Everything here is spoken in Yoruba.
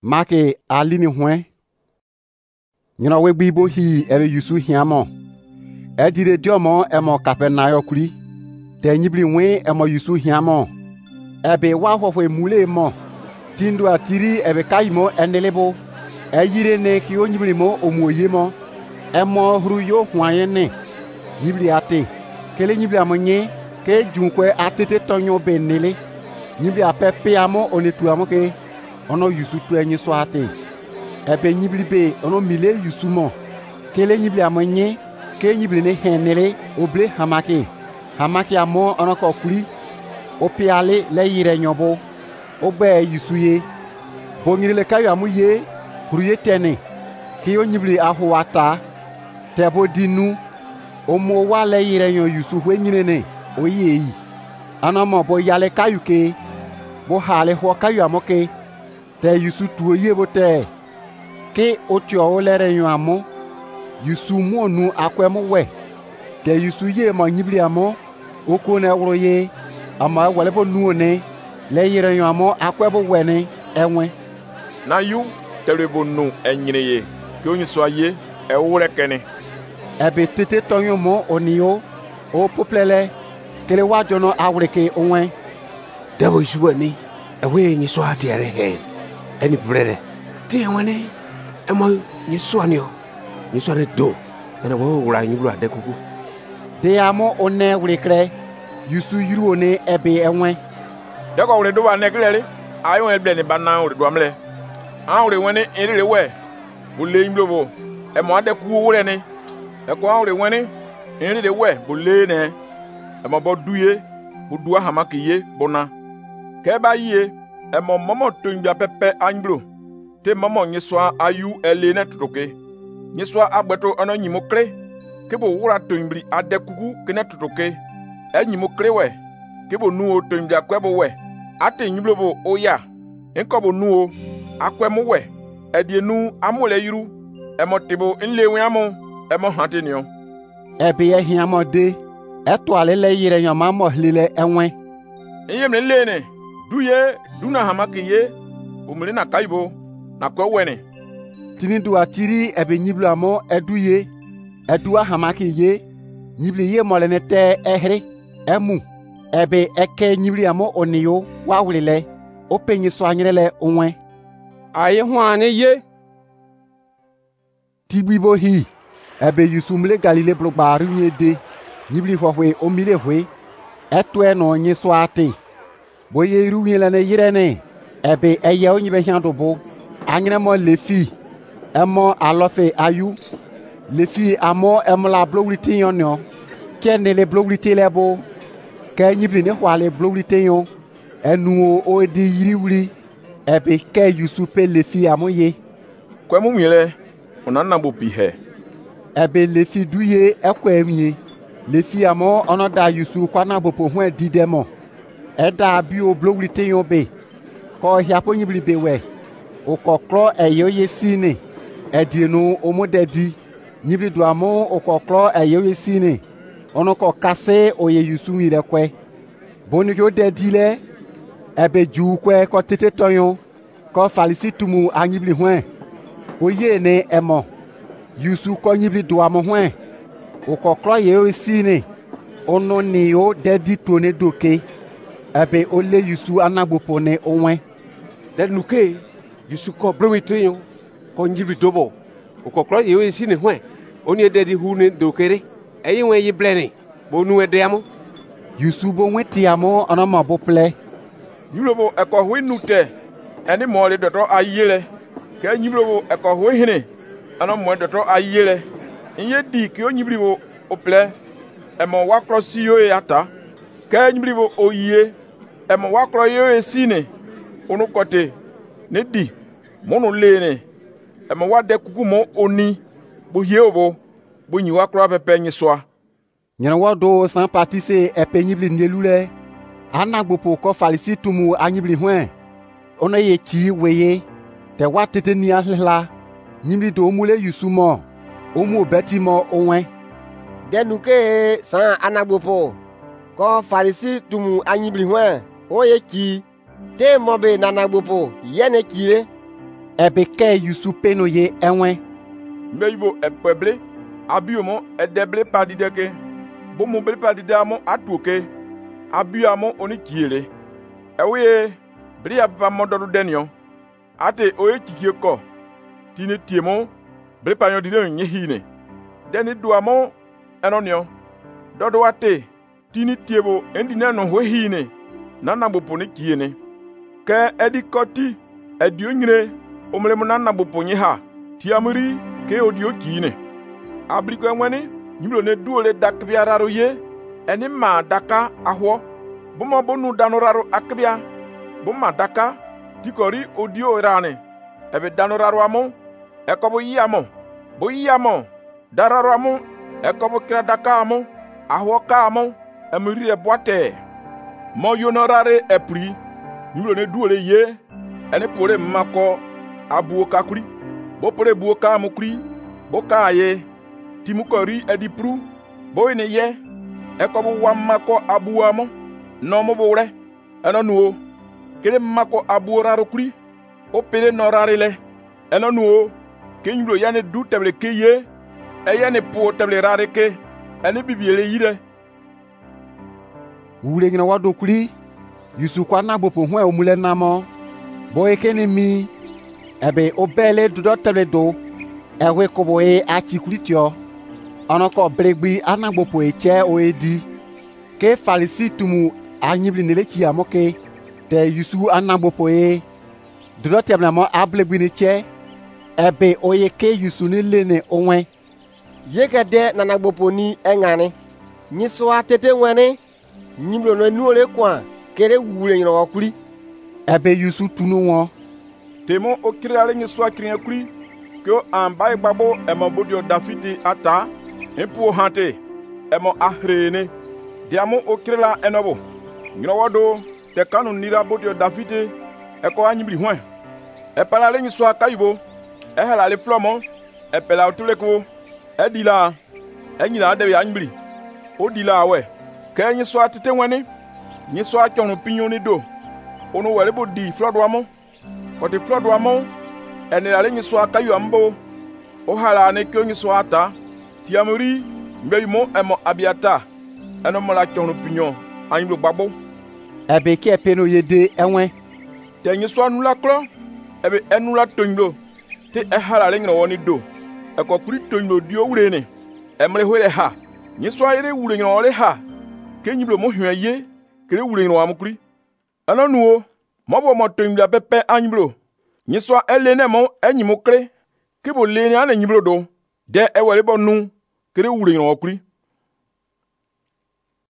Make alini hwen. Nyina we bibo hi ebe Yusu hiamo. Edire diomo emo Kapernayo kuri. Te nyibli wen emo Yusu hiamo. Ebe wa hofwe mule mo. Tindu atiri ebe kaimo enelebo. Eyire ne ki o nyibli mo omoye mo. Emo hru yo hwaye ne. Nyibli ate. Kele nyibli amonye ke junkwe atete tonyo benele. Nyibli apepe amo onetu amo ke ono Yusu tu enyi so ate. Ebe nyibli be ono mile Yusu mo. Kele nyibli amonye ke nyibli ne henele oble hamake. Hamake amo ono ko kuri. Ope ale le yire nyobo. Obe Yusu ye. Bongiri le kayo amu ye. Hruye tene. Ki o nyibli ahu wata. Tebo dinu. Omo wa le yire nyo Yusu hwe nyirene. Oye yi. Anamo bo yale kayu ke. Bo hale ho kayu amoke. Te Yusu tuo ye bo te. Ke otio o lere nyo amo. Yusu mo nu akwe mo we. Te Yusu ye mo nyibli amo. Oko ne wuro ye. Ama wale bo nu one. Le yire nyo amo akwe bo we ne. Enwe. Na yu tere bo nu enyine ye. Ki onyi so ye. E wure kene. Ebe tete tonyo mo onio. O poplele. Kele wajono awreke onwe. Dabo Yusu ni. Ewe nyi so atiere he. Eni brede. Ti wene. Emo nyi so anio. Nyi so ne do. Ena wo wura nyi blu ade kuku. De amo one wrekre. Yusu yiru one ebe enwe. Deko wure do wa neklele. Ayo elbe ni bana wure do amle. Awre wene erere we. Bule imblobo. Emo ade kuku wure ni. Eko awre wene erere we bule ne. Emo bo duye. Budua hamake ye bona. Keba ye. Emo momo tongbia pepe angblo. Te momo nyeswa ayu elene tutoke. Nyeswa agbeto ono nyimokre. Kebo wura tongbli ade kuku kene tutoke. Nyimokre we. Kebo nuo tongbia kwebo we. Ate nyiblobo oya. Enkobo nuo akwemo we. Edie nu amule yiru. Emo tebo nlewe amo. Emo hantenio. Ebe ye hiamo de. Eto alele yire nyoma mo hlile enwe. Inyemle lene. Duye duna hamake ye. Umule na kaibo. Na kwe wene. Tini du atiri ebe nyiblu amo eduye. Edua hamake ye. Nyibli ye molene te ehri. Emu. Ebe eke nyibli amo oniyo. Wawlile. Openye so anyele onwe. Aye hwane ye. Tibibo hi. Ebe Yusu mle Galile blogbaru nye de. Nyibli hwahwe omile hwe. Etwe no nye so ate. Boye iru nye lene yirene. Ebe eye o nyibe hiandobo. Anyene mo lefi. Emo alofe ayu. Lefi amo emo la blogwiti yon yo. Kene le blogwiti lebo. Ke nyibli ne hwale blogwiti yon. Enu o edi yiri wuli. Ebe ke Yusu pe lefi amo ye. Kwe mumile. Onana bo pihe. Ebe lefi duye ekwe emye. Lefi amo onoda Yusu kwa na bopo hwen didemo. Eda bio blogwiti yon be. Ko hiapo nyibli bewe. Okoklo eyo ye sine. Edienu omodedi. Nyibli duamo okoklo eyo ye sine. Onoko kase oye Yusu mire kwe. Boni yo dedile. Ebe ju kwe ko tete tonyon. Ko falisi tumu a nyibli hwen. Oye ne emo. Yusu ko nyibli duamo hwen. Okoklo ye sine. Ono ni yo dedi tone doke. Ebe ole Yusu anagbopone onwe. Den nuke. Yusu ko blowite yo. Ko nyibli dobo. Okokro ye si ne hwen. Oni ededi hune dokere. Eyi wen yi bleni. Bo nu ede amo. Yusu bo weti amo anama bo ple. Nyiblobo eko hwe nute. Eni mo le doto ayele. Ke nyiblobo eko hwe hine. Ano mo doto ayele. Inye di ki o nyiblibo o ple. Emo wakro si yo e ata. Ke nyiblibo o ye. Emo wakro yo e sine. Onu kote. Ne di. Mono lene. Emo wade kuku mo oni. Bo ye obo. Bo nyi wakro pepe nyiswa. Nyana wado san patise epe nyibli nyelule. Anagbopo ko falisi tumu anyibli hwen. Ono ye chi weye. Te watete ni ahla. Nyibli do omule Yusu mo. Omu beti mo onwe. Denuke san anagbopo. Ko falisi tumu anyibli hwen. Oye chi. Te mobe nanagbopo. Yene chile. ebe ke yusu peno ye enwe. Mbeyibo epeble abiomo edeble padideke. Bomo ble padidamo atuke. Abiamo oni kiele. Ewe bria papa mododu denyo. Ate oye kikieko. Tine tiemo ble panyo dide nyehine. Deni duamo enonyo. Dodo ate tini tiebo endine no hwehine. Nana bopone kiene. Ke edi koti edi onyire omlemo nana boponye ha. Tiamuri ke odio kiine. Abriko enweni nyimlo ne duole dakbia raro ye. Eni ma daka ahwo. Buma bonu danoraro akbia. Buma daka tikori odio rane. Ebe danoraro amo. Ekobo yamo. Bo yamo. Dararo amo. Ekobo kira daka amo. Ahwo ka amo. Emuri eboate. Mo yonorare epri. Nyimlo ne duole ye. Eni pore mako abuo kakuri. Bo pore buo ka mukuri. Bo ka ye. Timukori edipru. Bo ine ye. Ekobo wamako abuo amo. No mo bore. Eno nuo. Kere mako abuo raro kuri. O pere no rare le. Eno nuo. Ke nyimlo yane du teble ke ye. Eyane po teble rare ke. Eni bibiele yire. Wule ngina wado kuli. Yusu kwa na bopo hwe omule namo. Boye kene mi. Ebe obele dudo teble do. Ewe kobo e achi kuli tio. Onoko bregbi anagbopo eche oedi. Ke falisi tumu anyibli nelechi amoke. Te Yusu anagbopo e. Dudo teble mo ablegbi neche. Ebe oye ke Yusu ni lene onwe. Yekede nanagbopo ni engane. Nyiswa tete wene. Nyimlo no nuole kwa. Kere wule nyina wakuli. Ebe Yusu tunu won. Temo okirale nyiswa kirin kuri. Kyo ambaye babo emo bodio Dafiti ata. Impu hante. Emo ahrene. Diamo okirala enobo. Nyina wado. Te kanu nira bodio Dafiti. Eko anyibli hwen. Epalale nyiswa kayubo. Ehelale flomo. Epela otuleko. Edila. Enyina adewe anyibli. Odila awe. Ke nyiswa tete wani. Nyiswa chonu pinyoni do. Ono welebo di flood wamo. Kote flood wamo. Enelale nyiswa kayu ambo. Ohala ne kyo nyiswa ata. Tiamuri. Mbeyumo emo abiata. Eno mola chonu pinyon. Anyiblo babo. Ebe ke peno yede enwe. Te nyiswa nula klo. Ebe enula tonyo. Te ehala nyina woni do. Eko kuri tonyo dio urene. Emre hwele ha. Nyiswa ere ure nyina wole ha. Ke nyiblo mo hwe ye. Kere ure nyina wamukuri. Ano nuo. Mobo mo tonyo pepe anyiblo. Nyiswa elene mo enyimokre. Kebo lene ane nyiblo do. De ewele bo nu. Kere ure nyina wakuri.